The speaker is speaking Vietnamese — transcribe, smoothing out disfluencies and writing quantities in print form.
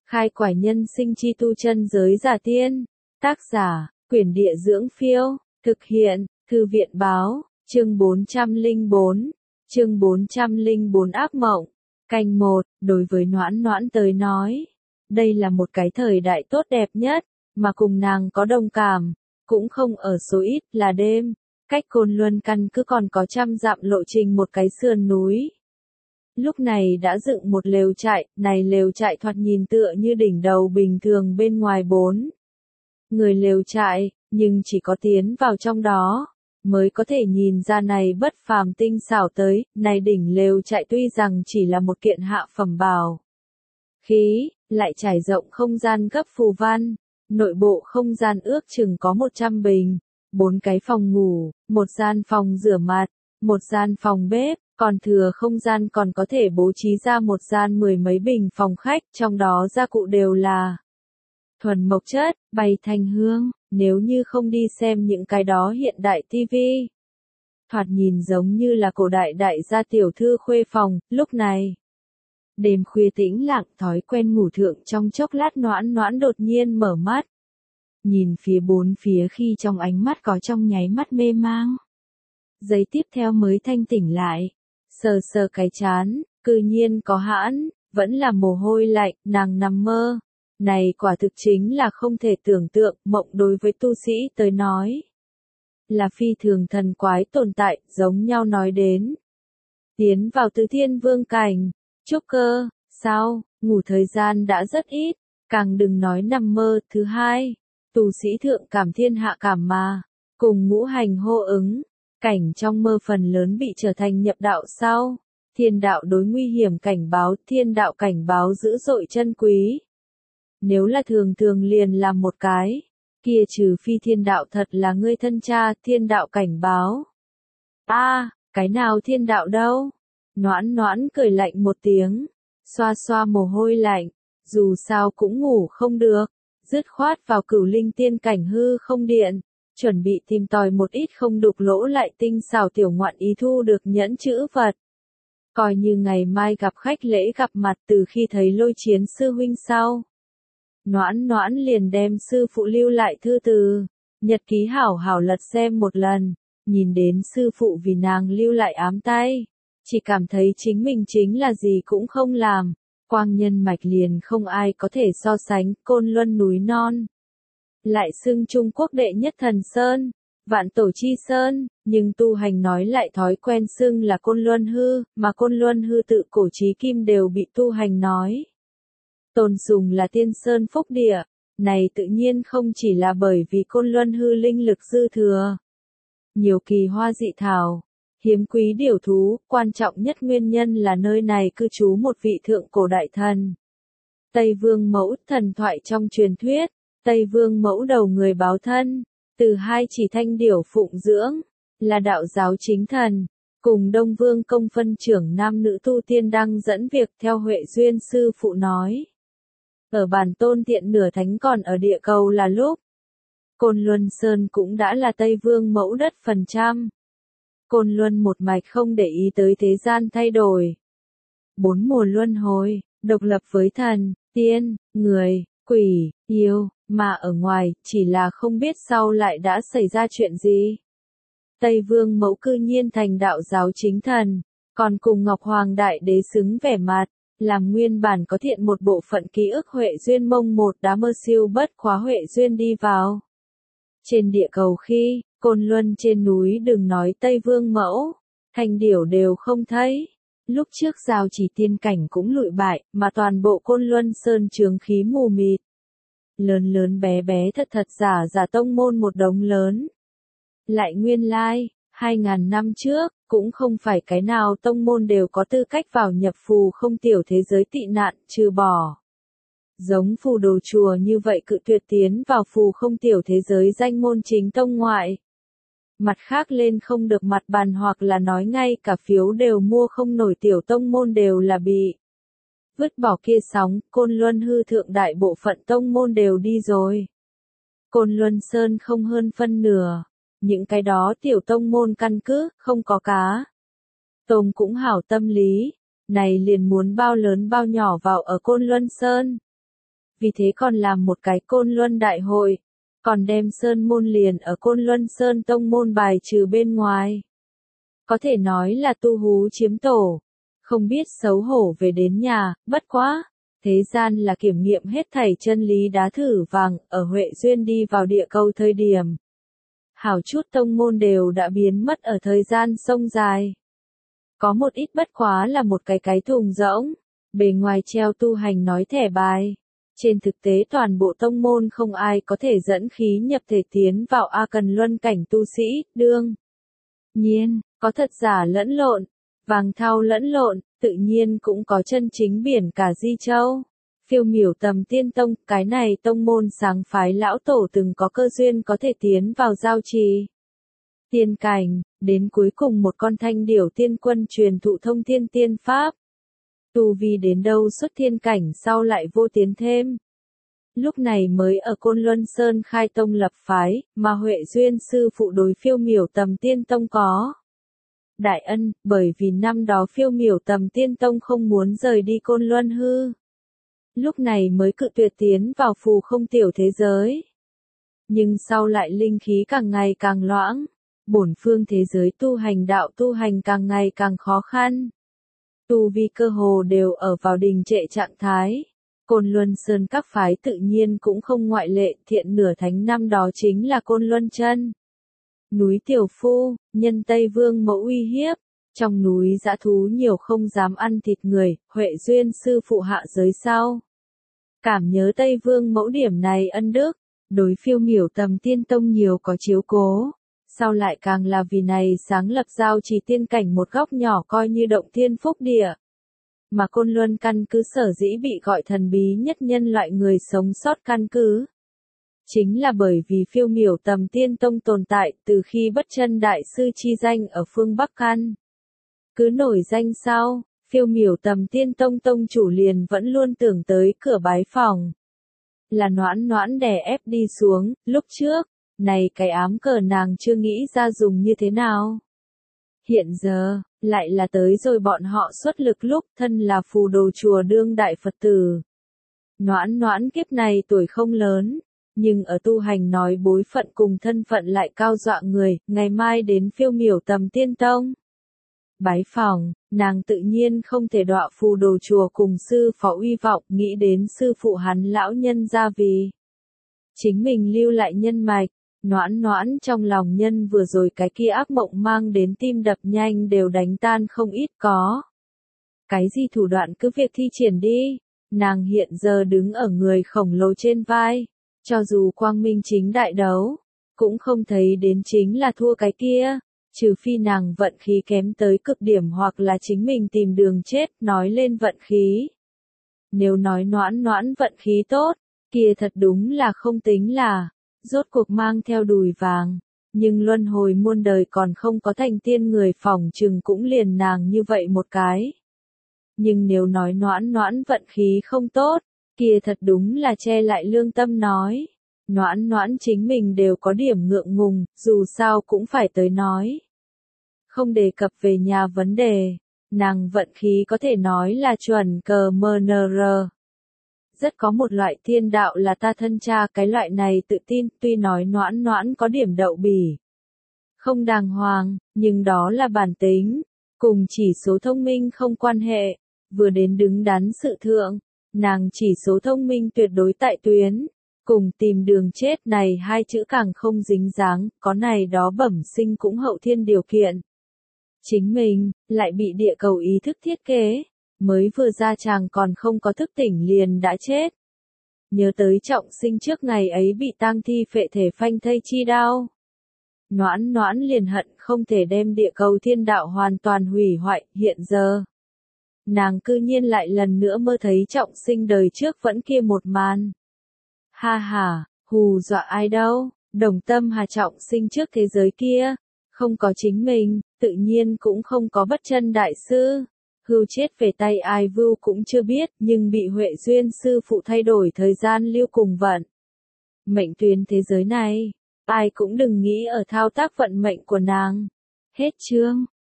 Khai quải nhân sinh chi tu chân giới giả tiên. Tác giả, Quyển Địa Dưỡng Phiêu. Thực hiện, Thư viện Báo. Chương 404. Chương 404 ác mộng. Canh 1, đối với Noãn Noãn tới nói, đây là một cái thời đại tốt đẹp nhất, mà cùng nàng có đồng cảm, cũng không ở số ít là đêm, cách Côn Luân căn cứ còn có 100 dặm lộ trình một cái sườn núi. Lúc này đã dựng một lều trại, này lều trại thoạt nhìn tựa như đỉnh đầu bình thường bên ngoài 4 người lều trại, nhưng chỉ có tiến vào trong đó mới có thể nhìn ra này bất phàm tinh xảo tới, này đỉnh lều trại tuy rằng chỉ là một kiện hạ phẩm bảo khí, lại trải rộng không gian gấp phù văn, nội bộ không gian ước chừng có 100 bình, 4 cái phòng ngủ, một gian phòng rửa mặt, một gian phòng bếp, còn thừa không gian còn có thể bố trí ra một gian 10 mấy bình phòng khách, trong đó gia cụ đều là thuần mộc chất, bày thành hương, nếu như không đi xem những cái đó hiện đại tivi, thoạt nhìn giống như là cổ đại đại gia tiểu thư khuê phòng, lúc này. Đêm khuya tĩnh lặng, thói quen ngủ thượng trong chốc lát Noãn Noãn đột nhiên mở mắt. Nhìn phía bốn phía khi trong ánh mắt có trong nháy mắt mê mang. Giây tiếp theo mới thanh tỉnh lại, sờ sờ cái trán, cư nhiên có hãn, vẫn là mồ hôi lạnh, nàng nằm mơ. Này quả thực chính là không thể tưởng tượng, mộng đối với tu sĩ tới nói. Là phi thường thần quái tồn tại, giống nhau nói đến. Tiến vào tứ thiên vương cảnh, trúc cơ, sao, ngủ thời gian đã rất ít, càng đừng nói nằm mơ. Thứ hai, tu sĩ thượng cảm thiên hạ cảm mà, cùng ngũ hành hô ứng, cảnh trong mơ phần lớn bị trở thành nhập đạo sau. Thiên đạo đối nguy hiểm cảnh báo, thiên đạo cảnh báo dữ dội chân quý. Nếu là thường thường liền làm một cái, kia trừ phi thiên đạo thật là ngươi thân cha, thiên đạo cảnh báo. Cái nào thiên đạo đâu? Noãn Noãn cười lạnh một tiếng, xoa xoa mồ hôi lạnh, dù sao cũng ngủ không được, dứt khoát vào Cửu Linh tiên cảnh hư không điện, chuẩn bị tìm tòi một ít không đục lỗ lại tinh xảo tiểu ngoạn ý thu được nhẫn chữ vật. Coi như ngày mai gặp khách lễ gặp mặt. Từ khi thấy Lôi Chiến sư huynh sau, Noãn Noãn liền đem sư phụ lưu lại thư từ, nhật ký hảo hảo lật xem một lần, nhìn đến sư phụ vì nàng lưu lại ám tay, chỉ cảm thấy chính mình chính là gì cũng không làm, quang nhân mạch liền không ai có thể so sánh. Côn Luân núi non, lại xưng Trung Quốc đệ nhất thần sơn, vạn tổ chi sơn, nhưng tu hành nói lại thói quen xưng là Côn Luân hư, mà Côn Luân hư tự cổ chí kim đều bị tu hành nói tôn sùng là tiên sơn phúc địa, này tự nhiên không chỉ là bởi vì Côn Luân hư linh lực dư thừa. Nhiều kỳ hoa dị thảo, hiếm quý điểu thú, quan trọng nhất nguyên nhân là nơi này cư trú một vị thượng cổ đại thần. Tây Vương Mẫu, thần thoại trong truyền thuyết, Tây Vương Mẫu đầu người báo thân, từ hai chỉ thanh điểu phụng dưỡng, là đạo giáo chính thần. Cùng Đông Vương công phân trưởng nam nữ tu tiên đang dẫn việc theo Huệ Duyên sư phụ nói. Ở bản tôn thiện nửa thánh còn ở địa cầu là lúc, Côn Luân Sơn cũng đã là Tây Vương Mẫu đất phần trăm. Côn Luân một mạch không để ý tới thế gian thay đổi. 4 mùa luân hồi, độc lập với thần, tiên, người, quỷ, yêu, mà ở ngoài, chỉ là không biết sau lại đã xảy ra chuyện gì. Tây Vương Mẫu cư nhiên thành đạo giáo chính thần, còn cùng Ngọc Hoàng Đại Đế xứng vẻ mặt, làm nguyên bản có thiện một bộ phận ký ức Huệ Duyên mông một đá mơ siêu bất khóa Huệ Duyên đi vào. Trên địa cầu khi, Côn Luân trên núi đừng nói Tây Vương Mẫu, thanh điểu đều không thấy. Lúc trước giao chỉ tiên cảnh cũng lụi bại, mà toàn bộ Côn Luân Sơn chướng khí mù mịt. Lớn lớn bé bé thật thật giả giả tông môn một đống lớn. Lại nguyên lai, 2000 năm trước, cũng không phải cái nào tông môn đều có tư cách vào nhập phù không tiểu thế giới tị nạn, trừ bỏ. Giống phù đồ chùa như vậy cự tuyệt tiến vào phù không tiểu thế giới danh môn chính tông ngoại. Mặt khác lên không được mặt bàn hoặc là nói ngay cả phiếu đều mua không nổi tiểu tông môn đều là bị vứt bỏ kia sóng. Côn Luân hư thượng đại bộ phận tông môn đều đi rồi. Côn Luân Sơn không hơn phân nửa. Những cái đó tiểu tông môn căn cứ, không có cá tôm cũng hảo tâm lý, này liền muốn bao lớn bao nhỏ vào ở Côn Luân Sơn. vì thế còn làm một cái Côn Luân Đại hội, còn đem Sơn Môn liền ở Côn Luân Sơn Tông môn bài trừ bên ngoài. Có thể nói là tu hú chiếm tổ, không biết xấu hổ về đến nhà, bất quá. Thế gian là kiểm nghiệm hết thảy chân lý đá thử vàng, ở Huệ Duyên đi vào địa cầu thời điểm. Hảo chút tông môn đều đã biến mất ở thời gian sông dài. Có một ít bất quá là một cái thùng rỗng, bề ngoài treo tu hành nói thẻ bài. Trên thực tế toàn bộ tông môn không ai có thể dẫn khí nhập thể tiến vào A Cần Luân cảnh tu sĩ, đương nhiên, có thật giả lẫn lộn, vàng thau lẫn lộn, tự nhiên cũng có chân chính biển cả Di Châu. Phiêu miểu Tầm Tiên Tông, cái này tông môn sáng phái lão tổ từng có cơ duyên có thể tiến vào giao trì tiên cảnh, đến cuối cùng một con thanh điểu tiên quân truyền thụ thông thiên tiên pháp. Tu vi đến đâu xuất thiên cảnh sau lại vô tiến thêm. Lúc này mới ở Côn Luân Sơn khai tông lập phái, mà Huệ Duyên sư phụ đối phiêu miểu Tầm Tiên Tông có đại ân, bởi vì năm đó phiêu miểu Tầm Tiên Tông không muốn rời đi Côn Luân hư. Lúc này mới cự tuyệt tiến vào phù không tiểu thế giới. Nhưng sau lại linh khí càng ngày càng loãng, bổn phương thế giới tu hành đạo tu hành càng ngày càng khó khăn. Tu vi cơ hồ đều ở vào đình trệ trạng thái. Côn Luân Sơn các phái tự nhiên cũng không ngoại lệ, thiện nửa thánh năm đó chính là Côn Luân Chân núi Tiểu Phu, nhân Tây Vương Mẫu uy hiếp, trong núi dã thú nhiều không dám ăn thịt người, Huệ Duyên sư phụ hạ giới sau. Cảm nhớ Tây Vương Mẫu điểm này ân đức, đối phiêu miểu Tầm Tiên Tông nhiều có chiếu cố, sau lại càng là vì này sáng lập giao trì tiên cảnh một góc nhỏ coi như động thiên phúc địa. Mà Côn Luân căn cứ sở dĩ bị gọi thần bí nhất nhân loại người sống sót căn cứ. Chính là bởi vì phiêu miểu Tầm Tiên Tông tồn tại từ khi Bất Chân Đại Sư chi danh ở phương Bắc căn. Cứ nổi danh sau, phiêu miểu Tầm Tiên Tông tông chủ liền vẫn luôn tưởng tới cửa bái phòng. Là Noãn Noãn đè ép đi xuống, lúc trước, này cái ám cờ nàng chưa nghĩ ra dùng như thế nào. Hiện giờ, lại là tới rồi bọn họ xuất lực lúc thân là phù đồ chùa đương đại Phật tử. Noãn Noãn kiếp này tuổi không lớn, nhưng ở tu hành nói bối phận cùng thân phận lại cao dọa người, ngày mai đến phiêu miểu Tầm Tiên Tông. Bái phòng, nàng tự nhiên không thể đọa phù đồ chùa cùng sư phó uy vọng, nghĩ đến sư phụ hắn lão nhân gia vì chính mình lưu lại nhân mạch. Noãn Noãn trong lòng nhân vừa rồi cái kia ác mộng mang đến tim đập nhanh đều đánh tan không ít có. Cái gì thủ đoạn cứ việc thi triển đi, nàng hiện giờ đứng ở người khổng lồ trên vai, cho dù quang minh chính đại đấu, cũng không thấy đến chính là thua cái kia, trừ phi nàng vận khí kém tới cực điểm hoặc là chính mình tìm đường chết, nói lên vận khí. Nếu nói Noãn Noãn vận khí tốt, kia thật đúng là không tính là rốt cuộc mang theo đùi vàng, nhưng luân hồi muôn đời còn không có thành tiên người phỏng chừng cũng liền nàng như vậy một cái. Nhưng nếu nói Noãn Noãn vận khí không tốt, kia thật đúng là che lại lương tâm nói. Noãn Noãn chính mình đều có điểm ngượng ngùng, dù sao cũng phải tới nói. Không đề cập về nhà vấn đề, nàng vận khí có thể nói là chuẩn cờ MNR. Rất có một loại thiên đạo là ta thân cha, cái loại này tự tin, tuy nói Noãn Noãn có điểm đậu bỉ không đàng hoàng, nhưng đó là bản tính, cùng chỉ số thông minh không quan hệ. Vừa đến đứng đắn sự thượng, nàng chỉ số thông minh tuyệt đối tại tuyến, cùng tìm đường chết này hai chữ càng không dính dáng, có này đó bẩm sinh cũng hậu thiên điều kiện. Chính mình, lại bị địa cầu ý thức thiết kế, mới vừa ra chàng còn không có thức tỉnh liền đã chết. Nhớ tới trọng sinh trước ngày ấy bị tang thi phệ thể phanh thây chi đao. Noãn Noãn liền hận không thể đem địa cầu thiên đạo hoàn toàn hủy hoại, hiện giờ. Nàng cư nhiên lại lần nữa mơ thấy trọng sinh đời trước vẫn kia một màn. Ha ha, hù dọa ai đâu, Đồng Tâm Hà trọng sinh trước thế giới kia, không có chính mình, tự nhiên cũng không có Bất Chân Đại Sư. Hưu chết về tay ai vưu cũng chưa biết, nhưng bị Huệ Duyên sư phụ thay đổi thời gian lưu cùng vận. Mệnh tuyến thế giới này, ai cũng đừng nghĩ ở thao tác vận mệnh của nàng. Hết chương.